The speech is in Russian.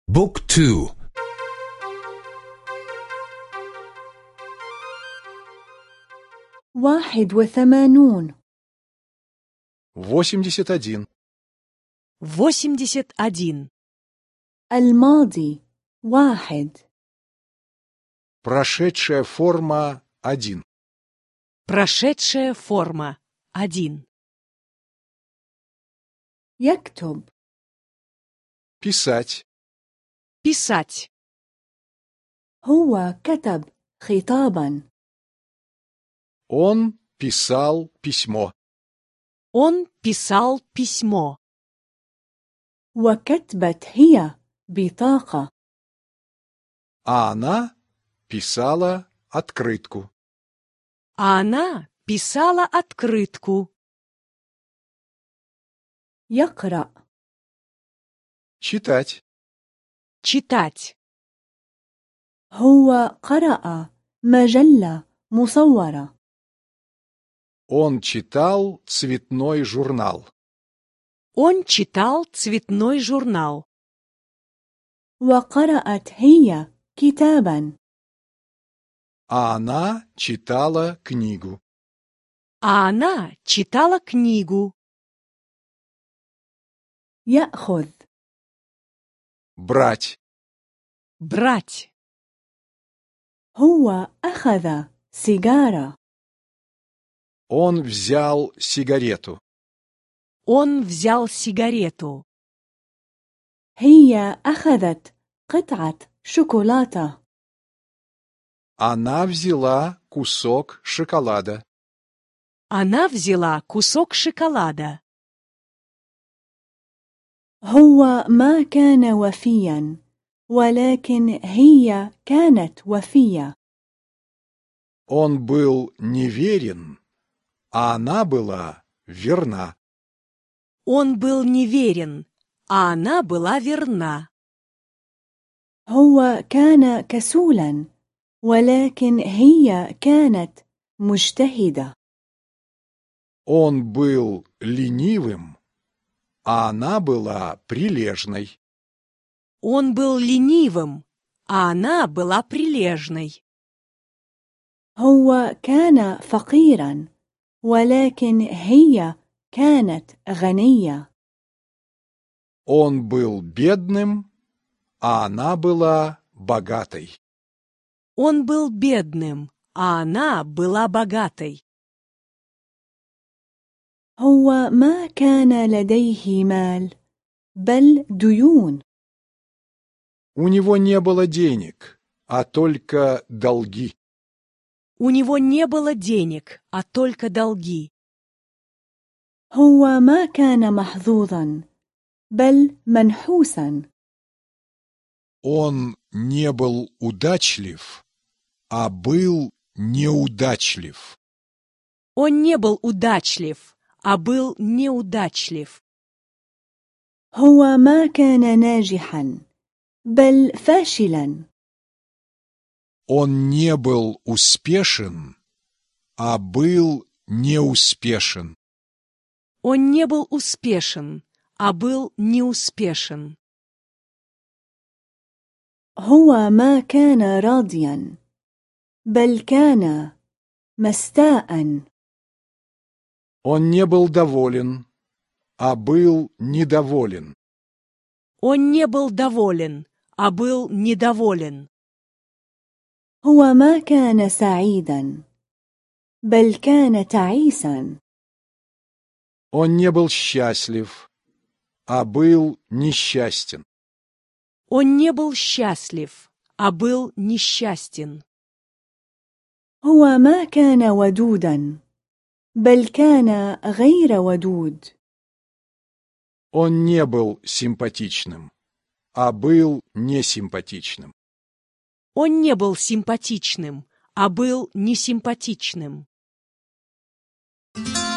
بوك تو 81 81. 81. الماضي 1 Прошедшая форма 1. Прошедшая форма 1. يكتب Писать. Писать. هو كتب خطابا Он писал письмо. Он писал письмо. وكتبت هي بطاقة А она писала открытку. А она писала открытку. يقرأ Читать. Читать. هو قرأ مجلة مصورة Он читал цветной журнал. Он читал цветной журнал. وقرأت هي كتابا А она читала книгу. А она читала книгу. يأخذ Брать. Брать. هو أخذ سيجارة Он взял сигарету. Он взял сигарету. هي أخذت قطعة شوكولاتة Она взяла кусок шоколада. Она взяла кусок шоколада. هو ما كان وفيا ولكن هي كانت وفية Он был неверен, а она была верна. Он был неверен, а она была верна. هو كان كسولا ولكن هي كانت مجتهدة Он был ленивым, а она была прилежной. Он был ленивым, а она была прилежной. هو كان فقيرا ولكن هي كانت غنية Он был бедным, а она была богатой. Он был бедным, а она была богатой. هو ما كان لديه مال بل ديون У него не было денег, а только долги. У него не было денег, а только долги. هو ما كان محظوظا بل منحوسا Он не был удачлив, а был неудачлив. Он не был удачлив, а был неудачлив. هو ما كان ناجحا بل فاشلا Он не был успешен, а был неуспешен. Он не был успешен, а был неуспешен. هو ما كان راضيا بل كان مستاء Он не был доволен, а был недоволен. Он не был доволен, а был недоволен. هو ما كان سعيدا بل كان تعيسا Он не был счастлив, а был несчастен. Он не был счастлив, а был несчастен. هو ما كان ودودا بل كان غير ودود Он не был симпатичным, а был несимпатичным. Он не был симпатичным, а был несимпатичным.